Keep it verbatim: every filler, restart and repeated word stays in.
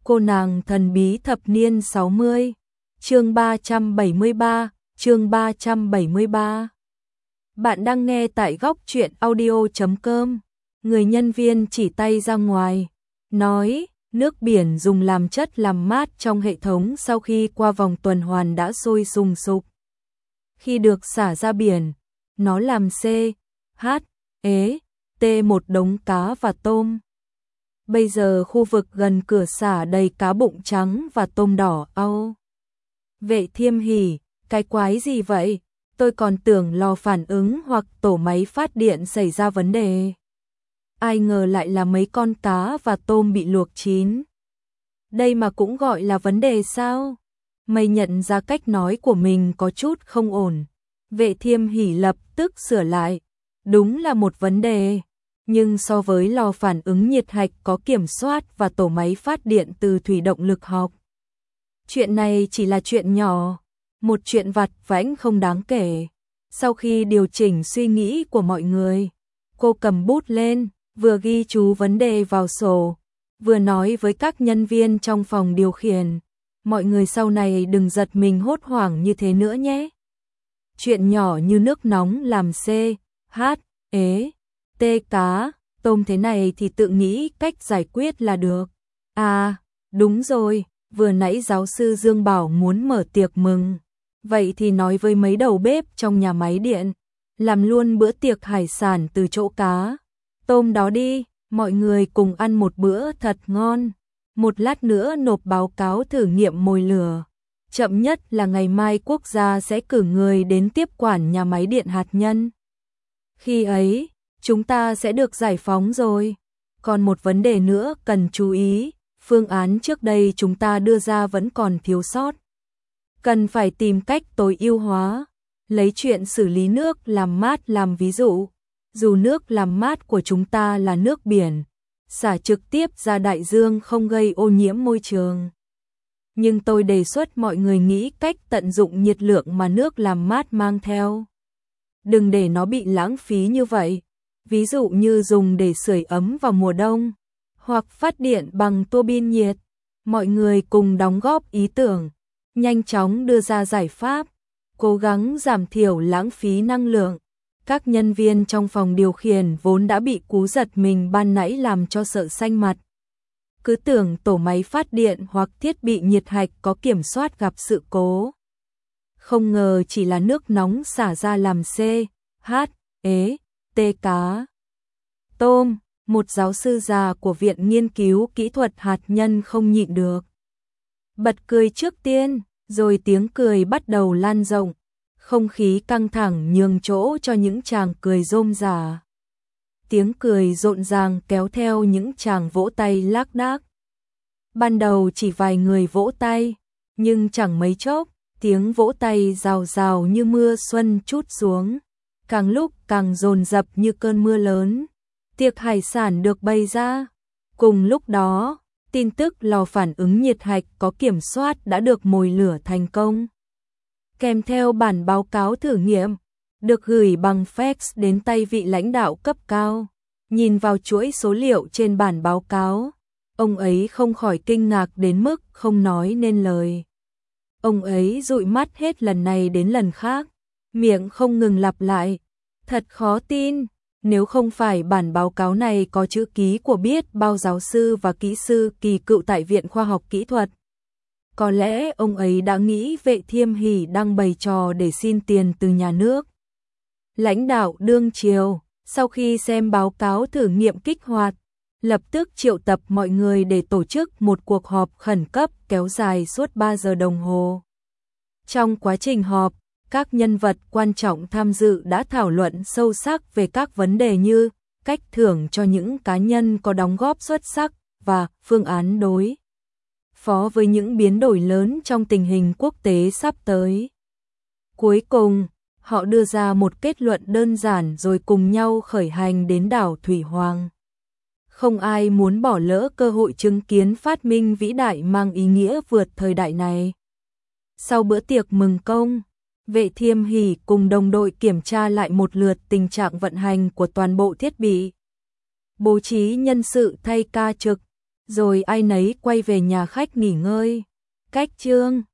Cô nàng thần bí thập niên sáu mươi, chương ba trăm bảy mươi ba, chương ba trăm bảy mươi ba. Bạn đang nghe tại góc truyện audio chấm com. Người nhân viên chỉ tay ra ngoài, nói, nước biển dùng làm chất làm mát trong hệ thống sau khi qua vòng tuần hoàn đã sôi sùng sục. Khi được xả ra biển, nó làm C, H, E, T một đống cá và tôm. Bây giờ khu vực gần cửa xả đầy cá bụng trắng và tôm đỏ au. Vệ Thiêm hỉ, cái quái gì vậy? Tôi còn tưởng lò phản ứng hoặc tổ máy phát điện xảy ra vấn đề. Ai ngờ lại là mấy con cá và tôm bị luộc chín. Đây mà cũng gọi là vấn đề sao? Mày nhận ra cách nói của mình có chút không ổn. Vệ Thiêm hỉ lập tức sửa lại. Đúng là một vấn đề. Nhưng so với lò phản ứng nhiệt hạch có kiểm soát và tổ máy phát điện từ thủy động lực học, chuyện này chỉ là chuyện nhỏ, một chuyện vặt vãnh không đáng kể. Sau khi điều chỉnh suy nghĩ của mọi người, cô cầm bút lên, vừa ghi chú vấn đề vào sổ, vừa nói với các nhân viên trong phòng điều khiển, mọi người sau này đừng giật mình hốt hoảng như thế nữa nhé. Chuyện nhỏ như nước nóng làm C, H, E, T cá, tôm thế này thì tự nghĩ cách giải quyết là được. À, đúng rồi, vừa nãy giáo sư Dương bảo muốn mở tiệc mừng. Vậy thì nói với mấy đầu bếp trong nhà máy điện, làm luôn bữa tiệc hải sản từ chỗ cá, tôm đó đi, mọi người cùng ăn một bữa thật ngon. Một lát nữa nộp báo cáo thử nghiệm mồi lửa. Chậm nhất là ngày mai quốc gia sẽ cử người đến tiếp quản nhà máy điện hạt nhân. Khi ấy, chúng ta sẽ được giải phóng rồi. Còn một vấn đề nữa cần chú ý, phương án trước đây chúng ta đưa ra vẫn còn thiếu sót. Cần phải tìm cách tối ưu hóa, lấy chuyện xử lý nước làm mát làm ví dụ. Dù nước làm mát của chúng ta là nước biển, xả trực tiếp ra đại dương không gây ô nhiễm môi trường. Nhưng tôi đề xuất mọi người nghĩ cách tận dụng nhiệt lượng mà nước làm mát mang theo. Đừng để nó bị lãng phí như vậy. Ví dụ như dùng để sưởi ấm vào mùa đông, hoặc phát điện bằng tua bin nhiệt. Mọi người cùng đóng góp ý tưởng, nhanh chóng đưa ra giải pháp, cố gắng giảm thiểu lãng phí năng lượng. Các nhân viên trong phòng điều khiển vốn đã bị cú giật mình ban nãy làm cho sợ xanh mặt. Cứ tưởng tổ máy phát điện hoặc thiết bị nhiệt hạch có kiểm soát gặp sự cố. Không ngờ chỉ là nước nóng xả ra làm C, H, E, T cá. Tôm, một giáo sư già của Viện Nghiên cứu Kỹ thuật Hạt nhân không nhịn được. Bật cười trước tiên, rồi tiếng cười bắt đầu lan rộng. Không khí căng thẳng nhường chỗ cho những chàng cười rôm rả. Tiếng cười rộn ràng kéo theo những chàng vỗ tay lác đác. Ban đầu chỉ vài người vỗ tay, nhưng chẳng mấy chốc, tiếng vỗ tay rào rào như mưa xuân trút xuống, càng lúc càng dồn dập như cơn mưa lớn. Tiệc hải sản được bày ra. Cùng lúc đó, tin tức lò phản ứng nhiệt hạch có kiểm soát đã được mồi lửa thành công. Kèm theo bản báo cáo thử nghiệm, được gửi bằng fax đến tay vị lãnh đạo cấp cao. Nhìn vào chuỗi số liệu trên bản báo cáo, ông ấy không khỏi kinh ngạc đến mức không nói nên lời. Ông ấy dụi mắt hết lần này đến lần khác, miệng không ngừng lặp lại. Thật khó tin, nếu không phải bản báo cáo này có chữ ký của biết bao giáo sư và kỹ sư kỳ cựu tại Viện Khoa học Kỹ thuật. Có lẽ ông ấy đã nghĩ Vệ Thiêm hỉ đang bày trò để xin tiền từ nhà nước. Lãnh đạo đương triều, sau khi xem báo cáo thử nghiệm kích hoạt, lập tức triệu tập mọi người để tổ chức một cuộc họp khẩn cấp kéo dài suốt ba giờ đồng hồ. Trong quá trình họp, các nhân vật quan trọng tham dự đã thảo luận sâu sắc về các vấn đề như cách thưởng cho những cá nhân có đóng góp xuất sắc và phương án đối phó với những biến đổi lớn trong tình hình quốc tế sắp tới. Cuối cùng, họ đưa ra một kết luận đơn giản rồi cùng nhau khởi hành đến đảo Thủy Hoàng. Không ai muốn bỏ lỡ cơ hội chứng kiến phát minh vĩ đại mang ý nghĩa vượt thời đại này. Sau bữa tiệc mừng công, Vệ Thiêm hỉ cùng đồng đội kiểm tra lại một lượt tình trạng vận hành của toàn bộ thiết bị. Bố trí nhân sự thay ca trực, Rồi ai nấy quay về nhà khách nghỉ ngơi. Cách chương